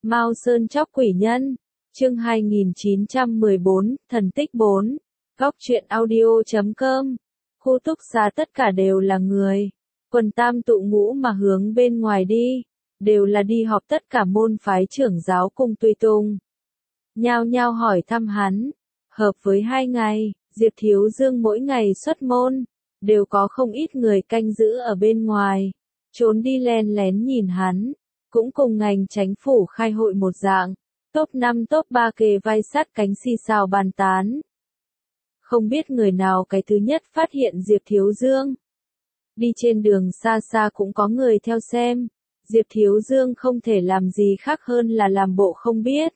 Mao Sơn chóc quỷ nhân, chương 2914, thần tích 4, góc truyện audio.com, khu túc xá tất cả đều là người, quần tam tụ ngũ mà hướng bên ngoài đi, đều là đi họp tất cả môn phái trưởng giáo cùng tùy tùng. Nhao nhao hỏi thăm hắn, hợp với 2 ngày, Diệp Thiếu Dương mỗi ngày xuất môn, đều có không ít người canh giữ ở bên ngoài, trốn đi len lén nhìn hắn, cũng cùng ngành chánh phủ khai hội một dạng, top 5 top 3 kề vai sát cánh xì xào bàn tán. Không biết người nào cái thứ nhất phát hiện Diệp Thiếu Dương. Đi trên đường xa xa cũng có người theo xem, Diệp Thiếu Dương không thể làm gì khác hơn là làm bộ không biết.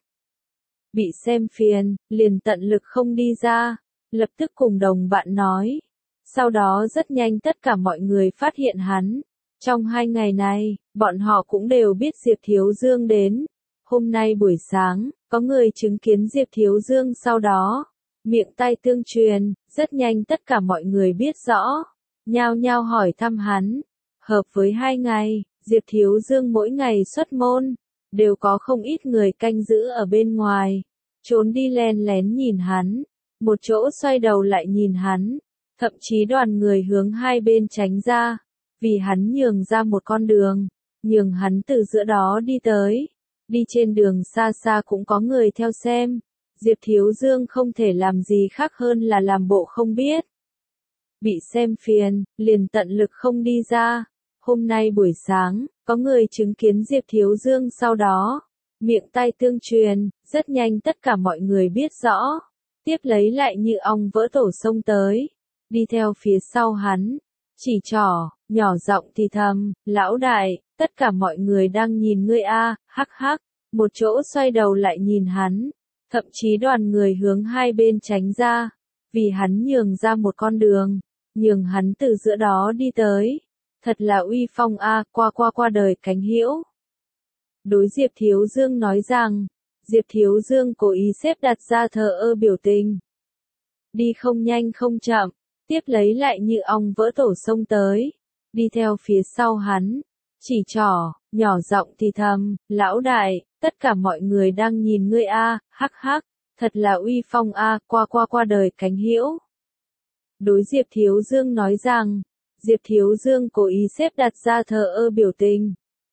Bị xem phiền, liền tận lực không đi ra, lập tức cùng đồng bạn nói. Sau đó rất nhanh tất cả mọi người phát hiện hắn. Trong 2 ngày này, bọn họ cũng đều biết Diệp Thiếu Dương đến. Hôm nay buổi sáng, có người chứng kiến Diệp Thiếu Dương sau đó. Miệng tai tương truyền, rất nhanh tất cả mọi người biết rõ. Nhao nhao hỏi thăm hắn. Hợp với 2 ngày, Diệp Thiếu Dương mỗi ngày xuất môn, đều có không ít người canh giữ ở bên ngoài. Trốn đi len lén nhìn hắn, một chỗ xoay đầu lại nhìn hắn. Thậm chí đoàn người hướng hai bên tránh ra, vì hắn nhường ra một con đường, nhường hắn từ giữa đó đi tới. Đi trên đường xa xa cũng có người theo xem, Diệp Thiếu Dương không thể làm gì khác hơn là làm bộ không biết. Bị xem phiền, liền tận lực không đi ra. Hôm nay buổi sáng, có người chứng kiến Diệp Thiếu Dương sau đó. Miệng tai tương truyền, rất nhanh tất cả mọi người biết rõ. Tiếp lấy lại như ong vỡ tổ xông tới. Đi theo phía sau hắn, chỉ trỏ, nhỏ giọng thì thầm, lão đại, tất cả mọi người đang nhìn ngươi a, hắc hắc, một chỗ xoay đầu lại nhìn hắn, thậm chí đoàn người hướng hai bên tránh ra, vì hắn nhường ra một con đường, nhường hắn từ giữa đó đi tới, thật là uy phong a, qua đời cánh hữu. Đối Diệp Thiếu Dương nói rằng, Diệp Thiếu Dương cố ý xếp đặt ra thờ ơ biểu tình. Đi không nhanh không chậm. Tiếp lấy lại như ong vỡ tổ xông tới, đi theo phía sau hắn, chỉ trỏ, nhỏ giọng thì thầm, lão đại, tất cả mọi người đang nhìn ngươi a, hắc hắc, thật là uy phong a, qua đời cánh hữu. Đối Diệp Thiếu Dương nói rằng, Diệp Thiếu Dương cố ý xếp đặt ra thờ ơ biểu tình.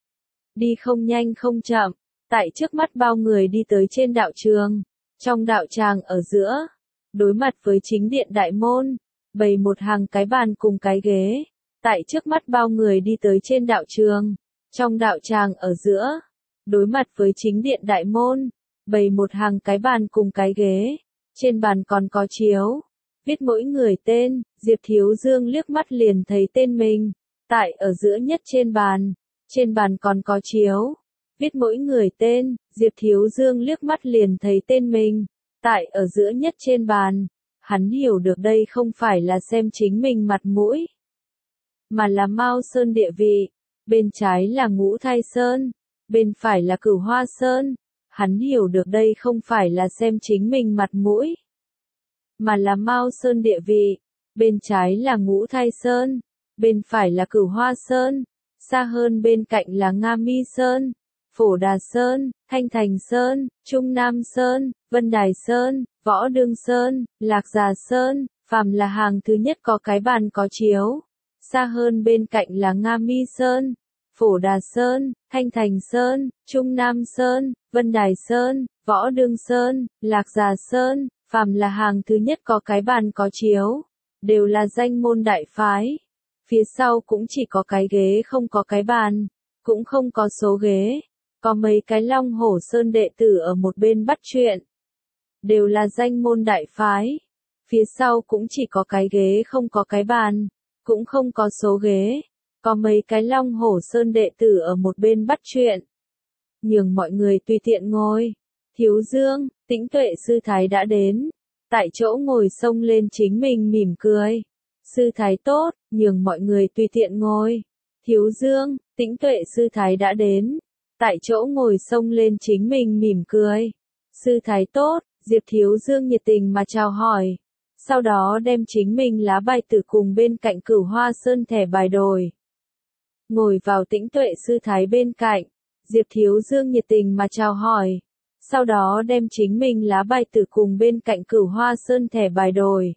Đi không nhanh không chậm, tại trước mắt bao người đi tới trên đạo trường, trong đạo tràng ở giữa, đối mặt với chính điện đại môn. Bày một hàng cái bàn cùng cái ghế, tại trước mắt bao người đi tới trên đạo trường, trong đạo tràng ở giữa, đối mặt với chính điện đại môn, bày một hàng cái bàn cùng cái ghế, trên bàn còn có chiếu, viết mỗi người tên, Diệp Thiếu Dương liếc mắt liền thấy tên mình, tại ở giữa nhất trên bàn còn có chiếu, viết mỗi người tên, Diệp Thiếu Dương liếc mắt liền thấy tên mình, tại ở giữa nhất trên bàn. Hắn hiểu được đây không phải là xem chính mình mặt mũi, mà là Mao Sơn địa vị, bên trái là Ngũ Thai Sơn, bên phải là Cửu Hoa Sơn. Hắn hiểu được đây không phải là xem chính mình mặt mũi, mà là Mao Sơn địa vị, bên trái là Ngũ Thai Sơn, bên phải là Cửu Hoa Sơn, xa hơn bên cạnh là Nga Mi Sơn, Phổ Đà Sơn, Thanh Thành Sơn, Trung Nam Sơn, Vân Đài Sơn, Võ Đương Sơn, Lạc Già Sơn, phàm là hàng thứ nhất có cái bàn có chiếu. Xa hơn bên cạnh là Nga Mi Sơn, Phổ Đà Sơn, Thanh Thành Sơn, Trung Nam Sơn, Vân Đài Sơn, Võ Đương Sơn, Lạc Già Sơn, phàm là hàng thứ nhất có cái bàn có chiếu. Đều là danh môn đại phái. Phía sau cũng chỉ có cái ghế không có cái bàn, cũng không có số ghế. Có mấy cái Long Hổ Sơn đệ tử ở một bên bắt chuyện. Đều là danh môn đại phái. Phía sau cũng chỉ có cái ghế không có cái bàn, cũng không có số ghế. Có mấy cái Long Hổ Sơn đệ tử ở một bên bắt chuyện. Nhường mọi người tùy tiện ngồi. Thiếu Dương, Tĩnh Tuệ Sư Thái đã đến. Tại chỗ ngồi xông lên chính mình mỉm cười. Sư Thái tốt, nhường mọi người tùy tiện ngồi. Thiếu Dương, Tĩnh Tuệ Sư Thái đã đến. Tại chỗ ngồi xông lên chính mình mỉm cười. Sư Thái tốt, Diệp Thiếu Dương nhiệt tình mà chào hỏi. Sau đó đem chính mình lá bài tử cùng bên cạnh Cửu Hoa Sơn thẻ bài đổi. Ngồi vào Tĩnh Tuệ Sư Thái bên cạnh. Diệp Thiếu Dương nhiệt tình mà chào hỏi. Sau đó đem chính mình lá bài tử cùng bên cạnh Cửu Hoa Sơn thẻ bài đổi.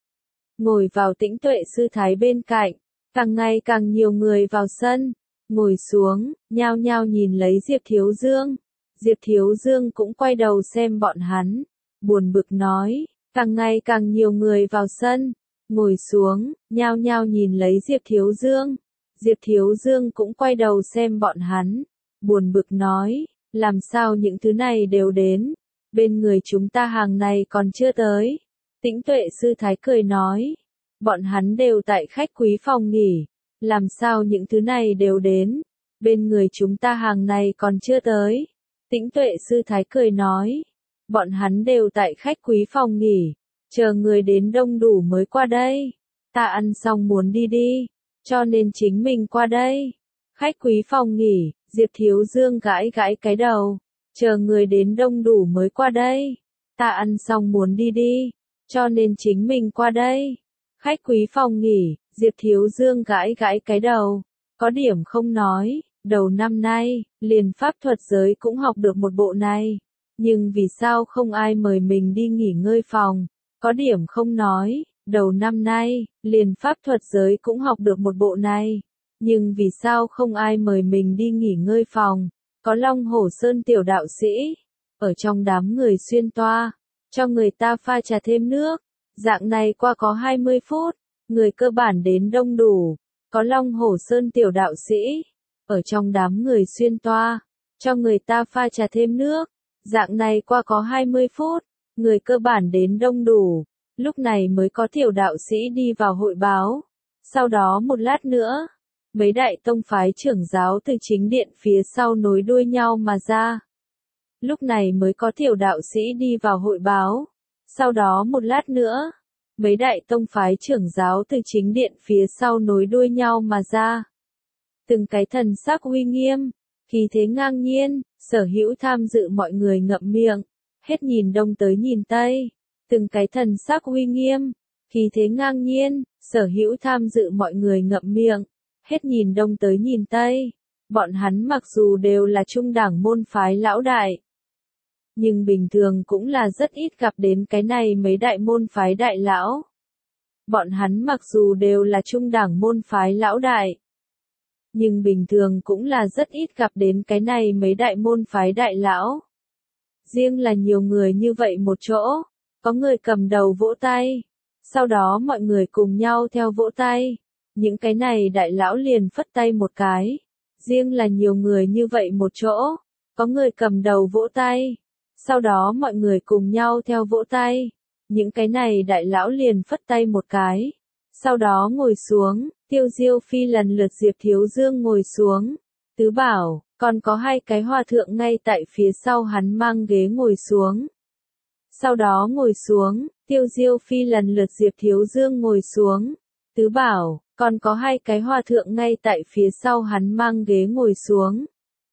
Ngồi vào Tĩnh Tuệ sư thái bên cạnh, càng ngày càng nhiều người vào sân, ngồi xuống, nhao nhao nhìn lấy Diệp Thiếu Dương. Diệp Thiếu Dương cũng quay đầu xem bọn hắn, buồn bực nói, càng ngày càng nhiều người vào sân, ngồi xuống, nhao nhao nhìn lấy Diệp Thiếu Dương. Diệp Thiếu Dương cũng quay đầu xem bọn hắn, buồn bực nói, làm sao những thứ này đều đến, bên người chúng ta hàng này còn chưa tới. Tĩnh Tuệ sư thái cười nói, bọn hắn đều tại khách quý phòng nghỉ, làm sao những thứ này đều đến, bên người chúng ta hàng này còn chưa tới. Tĩnh Tuệ sư thái cười nói, bọn hắn đều tại khách quý phòng nghỉ, chờ người đến đông đủ mới qua đây. Ta ăn xong muốn đi đi, cho nên chính mình qua đây. Khách quý phòng nghỉ, Diệp Thiếu Dương gãi gãi cái đầu, chờ người đến đông đủ mới qua đây. Ta ăn xong muốn đi đi, cho nên chính mình qua đây. Khách quý phòng nghỉ, Diệp Thiếu Dương gãi gãi cái đầu, có điểm không nói, đầu năm nay, liền pháp thuật giới cũng học được một bộ này, nhưng vì sao không ai mời mình đi nghỉ ngơi phòng, có điểm không nói, đầu năm nay, liền pháp thuật giới cũng học được một bộ này, nhưng vì sao không ai mời mình đi nghỉ ngơi phòng, có Long Hổ Sơn tiểu đạo sĩ, ở trong đám người xuyên toa, cho người ta pha trà thêm nước. Dạng này qua có 20 phút, người cơ bản đến đông đủ, có Long Hổ Sơn tiểu đạo sĩ, ở trong đám người xuyên toa, cho người ta pha trà thêm nước, dạng này qua có 20 phút, người cơ bản đến đông đủ, lúc này mới có tiểu đạo sĩ đi vào hội báo, sau đó một lát nữa, mấy đại tông phái trưởng giáo từ chính điện phía sau nối đuôi nhau mà ra, lúc này mới có tiểu đạo sĩ đi vào hội báo. Sau đó một lát nữa, mấy đại tông phái trưởng giáo từ chính điện phía sau nối đuôi nhau mà ra. Từng cái thần sắc uy nghiêm, khí thế ngang nhiên, sở hữu tham dự mọi người ngậm miệng, hết nhìn đông tới nhìn tây. Từng cái thần sắc uy nghiêm, khí thế ngang nhiên, sở hữu tham dự mọi người ngậm miệng, hết nhìn đông tới nhìn tây. Bọn hắn mặc dù đều là trung đẳng môn phái lão đại, nhưng bình thường cũng là rất ít gặp đến cái này mấy đại môn phái đại lão. Bọn hắn mặc dù đều là trung đẳng môn phái lão đại, nhưng bình thường cũng là rất ít gặp đến cái này mấy đại môn phái đại lão. Riêng là nhiều người như vậy một chỗ, có người cầm đầu vỗ tay, sau đó mọi người cùng nhau theo vỗ tay, những cái này đại lão liền phất tay một cái. Riêng là nhiều người như vậy một chỗ, có người cầm đầu vỗ tay, sau đó mọi người cùng nhau theo vỗ tay, những cái này đại lão liền phất tay một cái, sau đó ngồi xuống, Tiêu Diêu Phi lần lượt Diệp Thiếu Dương ngồi xuống, Tứ Bảo, còn có hai cái hòa thượng ngay tại phía sau hắn mang ghế ngồi xuống. Sau đó ngồi xuống, Tiêu Diêu Phi lần lượt Diệp Thiếu Dương ngồi xuống, Tứ Bảo, còn có hai cái hòa thượng ngay tại phía sau hắn mang ghế ngồi xuống.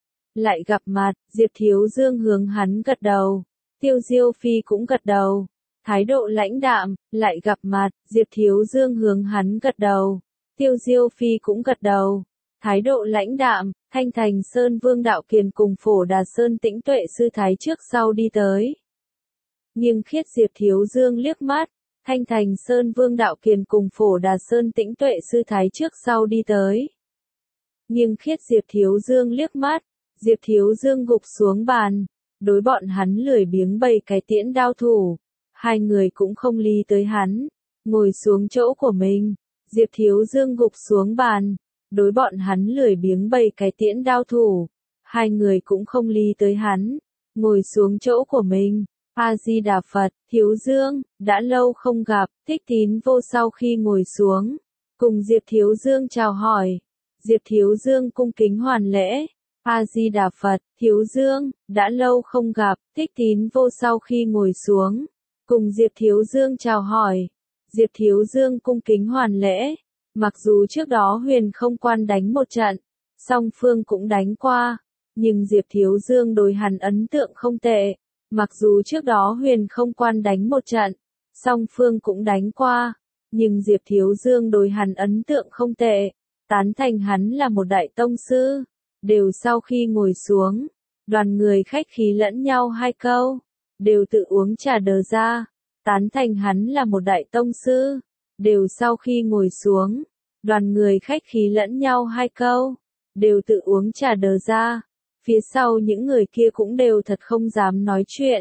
Lại gặp mặt, Diệp Thiếu Dương hướng hắn gật đầu, Tiêu Diêu Phi cũng gật đầu, thái độ lãnh đạm. Lại gặp mặt, Diệp Thiếu Dương hướng hắn gật đầu, Tiêu Diêu Phi cũng gật đầu, thái độ lãnh đạm. Thanh Thành Sơn Vương Đạo Kiền cùng Phổ Đà Sơn Tĩnh Tuệ sư thái trước sau đi tới. Nghiêng khiết Diệp Thiếu Dương liếc mắt, Thanh Thành Sơn Vương Đạo Kiền cùng Phổ Đà Sơn Tĩnh Tuệ sư thái trước sau đi tới. Nghiêng khiết Diệp Thiếu Dương liếc mắt, Diệp Thiếu Dương gục xuống bàn, đối bọn hắn lười biếng bày cái tiễn đao thủ, hai người cũng không lý tới hắn, ngồi xuống chỗ của mình. Diệp Thiếu Dương gục xuống bàn, đối bọn hắn lười biếng bày cái tiễn đao thủ, hai người cũng không lý tới hắn, ngồi xuống chỗ của mình. A Di Đà Phật, Thiếu Dương, đã lâu không gặp. Thích Tín Vô sau khi ngồi xuống, cùng Diệp Thiếu Dương chào hỏi. Diệp Thiếu Dương cung kính hoàn lễ. A Di Đà Phật, Thiếu Dương, đã lâu không gặp. Thích Tín Vô sau khi ngồi xuống, cùng Diệp Thiếu Dương chào hỏi. Diệp Thiếu Dương cung kính hoàn lễ. Mặc dù trước đó Huyền Không Quan đánh một trận, song phương cũng đánh qua, nhưng Diệp Thiếu Dương đối hắn ấn tượng không tệ. Mặc dù trước đó Huyền Không Quan đánh một trận, song phương cũng đánh qua, nhưng Diệp Thiếu Dương đối hắn ấn tượng không tệ, tán thành hắn là một đại tông sư. đều sau khi ngồi xuống, đoàn người khách khí lẫn nhau hai câu, đều tự uống trà đờ ra, tán thành hắn là một đại tông sư, đều sau khi ngồi xuống, đoàn người khách khí lẫn nhau hai câu, đều tự uống trà đờ ra, phía sau những người kia cũng đều thật không dám nói chuyện.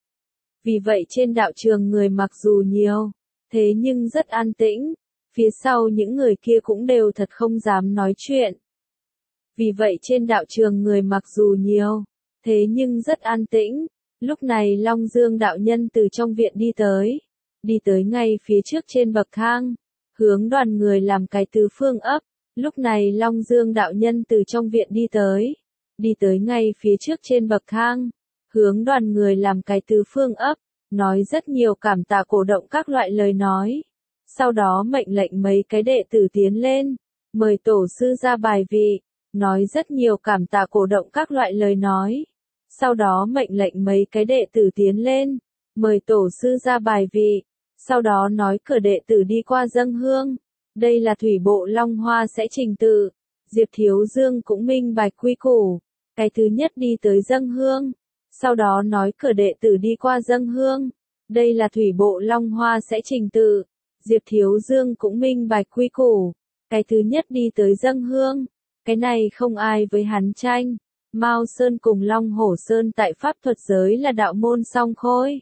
Vì vậy trên đạo trường người mặc dù nhiều, thế nhưng rất an tĩnh, phía sau những người kia cũng đều thật không dám nói chuyện. Vì vậy trên đạo trường người mặc dù nhiều, thế nhưng rất an tĩnh, lúc này Long Dương đạo nhân từ trong viện đi tới ngay phía trước trên bậc thang, hướng đoàn người làm cái tứ phương ấp, lúc này Long Dương đạo nhân từ trong viện đi tới ngay phía trước trên bậc thang, hướng đoàn người làm cái tứ phương ấp, nói rất nhiều cảm tạ cổ động các loại lời nói. Sau đó mệnh lệnh mấy cái đệ tử tiến lên, mời tổ sư ra bài vị, nói rất nhiều cảm tạ cổ động các loại lời nói. Sau đó mệnh lệnh mấy cái đệ tử tiến lên, mời tổ sư ra bài vị, sau đó nói cửa đệ tử đi qua dâng hương. Đây là thủy bộ Long Hoa sẽ trình tự. Diệp Thiếu Dương cũng minh bạch quy củ. Cái thứ nhất đi tới dâng hương, sau đó nói cửa đệ tử đi qua dâng hương. Đây là thủy bộ Long Hoa sẽ trình tự. Diệp Thiếu Dương cũng minh bạch quy củ. Cái thứ nhất đi tới dâng hương, cái này không ai với hắn tranh. Mao Sơn cùng Long Hổ Sơn tại pháp thuật giới là đạo môn song khôi.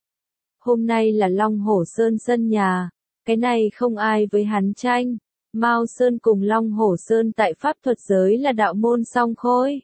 Hôm nay là Long Hổ Sơn sân nhà, cái này không ai với hắn tranh. Mao Sơn cùng Long Hổ Sơn tại pháp thuật giới là đạo môn song khôi.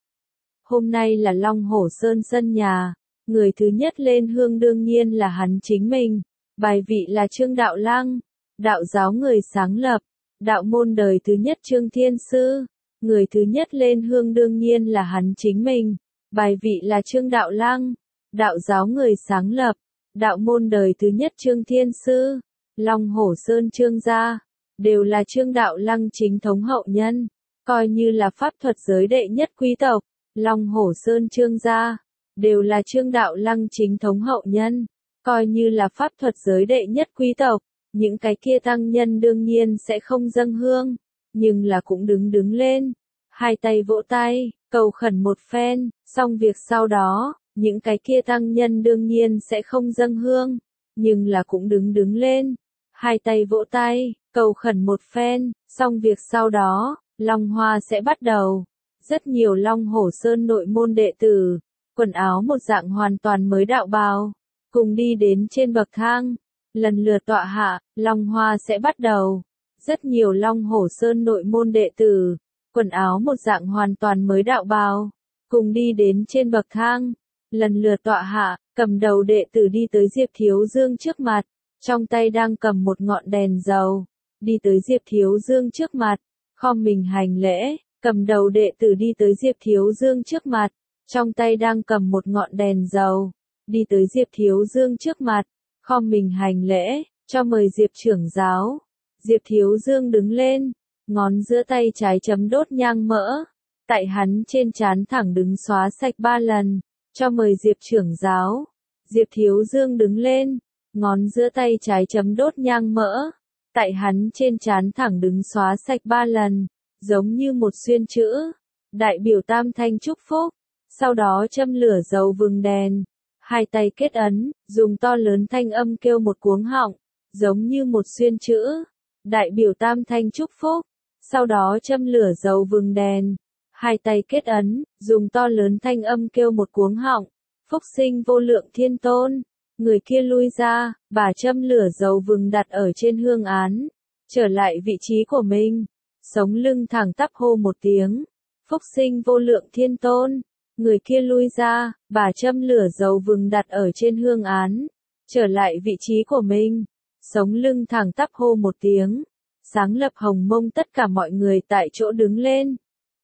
Hôm nay là Long Hổ Sơn sân nhà, người thứ nhất lên hương đương nhiên là hắn chính mình. Bài vị là Trương Đạo Lăng, đạo giáo người sáng lập, đạo môn đời thứ nhất Trương Thiên Sư. Người thứ nhất lên hương đương nhiên là hắn chính mình. Bài vị là Trương Đạo Lăng, đạo giáo người sáng lập, đạo môn đời thứ nhất Trương Thiên Sư. Long Hổ Sơn Trương gia, đều là Trương Đạo Lăng chính thống hậu nhân, coi như là pháp thuật giới đệ nhất quý tộc. Long Hổ Sơn Trương gia, đều là Trương Đạo Lăng chính thống hậu nhân, coi như là pháp thuật giới đệ nhất quý tộc. Những cái kia tăng nhân đương nhiên sẽ không dâng hương, nhưng là cũng đứng lên, hai tay vỗ tay, cầu khẩn một phen, xong việc sau đó, những cái kia tăng nhân đương nhiên sẽ không dâng hương, nhưng là cũng đứng lên, hai tay vỗ tay, cầu khẩn một phen, xong việc sau đó, Long Hoa sẽ bắt đầu. Rất nhiều Long Hổ Sơn nội môn đệ tử, quần áo một dạng hoàn toàn mới đạo bào, cùng đi đến trên bậc thang, lần lượt tọa hạ, Long Hoa sẽ bắt đầu. Rất nhiều Long Hổ Sơn nội môn đệ tử, quần áo một dạng hoàn toàn mới đạo bào, cùng đi đến trên bậc thang, lần lượt tọa hạ, cầm đầu đệ tử đi tới Diệp Thiếu Dương trước mặt, trong tay đang cầm một ngọn đèn dầu, đi tới Diệp Thiếu Dương trước mặt, khom mình hành lễ, cầm đầu đệ tử đi tới Diệp Thiếu Dương trước mặt, trong tay đang cầm một ngọn đèn dầu, đi tới Diệp Thiếu Dương trước mặt, khom mình hành lễ, cho mời Diệp trưởng giáo. Diệp Thiếu Dương đứng lên, ngón giữa tay trái chấm đốt nhang mỡ, tại hắn trên trán thẳng đứng xóa sạch 3 lần, cho mời Diệp trưởng giáo. Diệp Thiếu Dương đứng lên, ngón giữa tay trái chấm đốt nhang mỡ, tại hắn trên trán thẳng đứng xóa sạch 3 lần, giống như một xuyên chữ, đại biểu tam thanh chúc phúc, sau đó châm lửa dầu vừng đèn, hai tay kết ấn, dùng to lớn thanh âm kêu một cuống họng, giống như một xuyên chữ, đại biểu tam thanh chúc phúc, sau đó châm lửa dầu vừng đèn, hai tay kết ấn, dùng to lớn thanh âm kêu một cuống họng, phúc sinh vô lượng thiên tôn. Người kia lui ra, bà châm lửa dầu vừng đặt ở trên hương án, trở lại vị trí của mình, sống lưng thẳng tắp hô một tiếng, phúc sinh vô lượng thiên tôn. Người kia lui ra, bà châm lửa dầu vừng đặt ở trên hương án, trở lại vị trí của mình, sống lưng thẳng tắp hô một tiếng, sáng lập hồng mông tất cả mọi người tại chỗ đứng lên.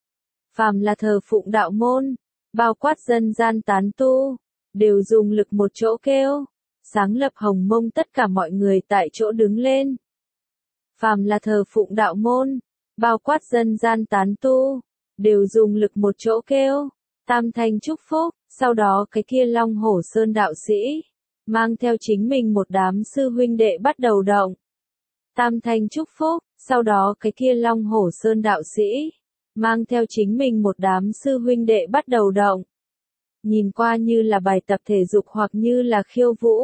Phàm là thờ phụng đạo môn, bao quát dân gian tán tu, đều dùng lực một chỗ kêu, sáng lập hồng mông tất cả mọi người tại chỗ đứng lên. Phàm là thờ phụng đạo môn, bao quát dân gian tán tu, đều dùng lực một chỗ kêu, tam thanh chúc phúc, sau đó cái kia Long Hổ Sơn đạo sĩ, mang theo chính mình một đám sư huynh đệ bắt đầu động. Tam thanh chúc phúc, sau đó cái kia Long Hổ Sơn đạo sĩ, mang theo chính mình một đám sư huynh đệ bắt đầu động. Nhìn qua như là bài tập thể dục hoặc như là khiêu vũ.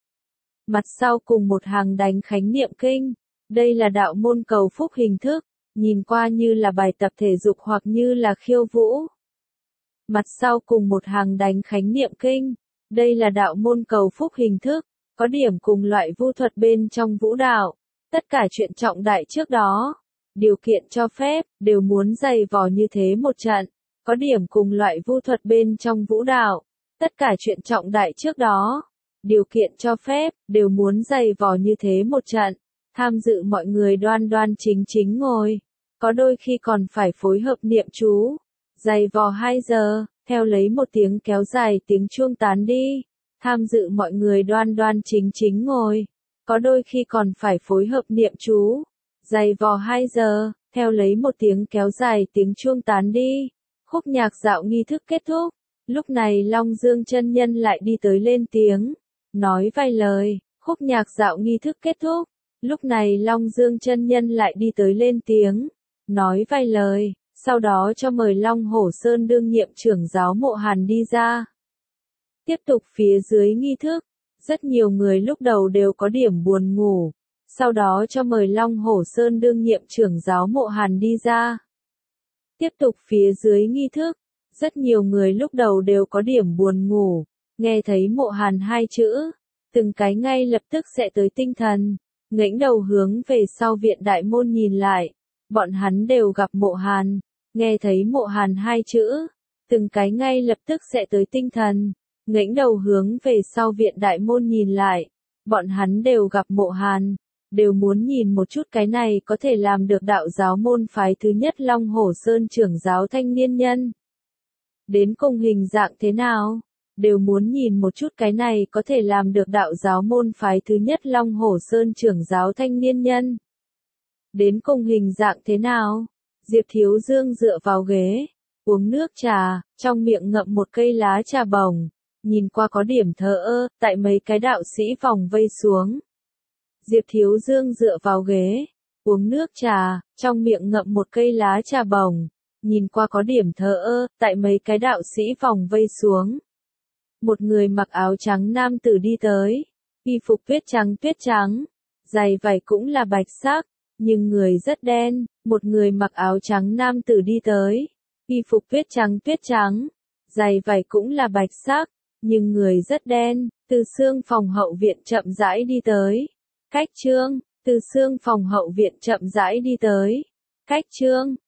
Mặt sau cùng một hàng đánh khánh niệm kinh. Đây là đạo môn cầu phúc hình thức, nhìn qua như là bài tập thể dục hoặc như là khiêu vũ. Mặt sau cùng một hàng đánh khánh niệm kinh. Đây là đạo môn cầu phúc hình thức, có điểm cùng loại vu thuật bên trong vũ đạo. Tất cả chuyện trọng đại trước đó, điều kiện cho phép, đều muốn dày vò như thế một trận. Có điểm cùng loại vu thuật bên trong vũ đạo. Tất cả chuyện trọng đại trước đó, điều kiện cho phép, đều muốn dày vò như thế một trận. Tham dự mọi người đoan đoan chính chính ngồi. Có đôi khi còn phải phối hợp niệm chú. Dày vò 2 giờ, theo lấy một tiếng kéo dài tiếng chuông tán đi. Tham dự mọi người đoan đoan chính chính ngồi. Có đôi khi còn phải phối hợp niệm chú. Dày vò 2 giờ, theo lấy một tiếng kéo dài tiếng chuông tán đi. Khúc nhạc dạo nghi thức kết thúc. Lúc này Long Dương chân nhân lại đi tới lên tiếng. Nói vài lời, khúc nhạc dạo nghi thức kết thúc. Lúc này Long Dương chân nhân lại đi tới lên tiếng. Nói vài lời, sau đó cho mời Long Hổ Sơn đương nhiệm trưởng giáo Mộ Hàn đi ra. Tiếp tục phía dưới nghi thức. Rất nhiều người lúc đầu đều có điểm buồn ngủ. Sau đó cho mời Long Hổ Sơn đương nhiệm trưởng giáo Mộ Hàn đi ra. Tiếp tục phía dưới nghi thức. Rất nhiều người lúc đầu đều có điểm buồn ngủ. Nghe thấy Mộ Hàn 2 chữ. Từng cái ngay lập tức sẽ tới tinh thần. Ngẩng đầu hướng về sau viện đại môn nhìn lại. Bọn hắn đều gặp Mộ Hàn. Nghe thấy Mộ Hàn 2 chữ. Từng cái ngay lập tức sẽ tới tinh thần. Ngẩng đầu hướng về sau viện đại môn nhìn lại. Bọn hắn đều gặp Mộ Hàn. Đều muốn nhìn một chút cái này có thể làm được đạo giáo môn phái thứ nhất Long Hổ Sơn trưởng giáo thanh niên nhân. Đến cùng hình dạng thế nào? Đều muốn nhìn một chút cái này có thể làm được đạo giáo môn phái thứ nhất Long Hổ Sơn trưởng giáo thanh niên nhân. Đến cùng hình dạng thế nào? Diệp Thiếu Dương dựa vào ghế, uống nước trà, trong miệng ngậm một cây lá trà bồng, nhìn qua có điểm thờ ơ, tại mấy cái đạo sĩ vòng vây xuống. Diệp Thiếu Dương dựa vào ghế, uống nước trà, trong miệng ngậm một cây lá trà bồng, nhìn qua có điểm thờ ơ, tại mấy cái đạo sĩ vòng vây xuống. Một người mặc áo trắng nam tử đi tới, y phục tuyết trắng, giày vải cũng là bạch sắc, nhưng người rất đen. Một người mặc áo trắng nam tử đi tới, y phục tuyết trắng, giày vải cũng là bạch sắc, nhưng người rất đen. Từ xương phòng hậu viện chậm rãi đi tới. Cách Trương, từ xương phòng hậu viện chậm rãi đi tới. Cách Trương,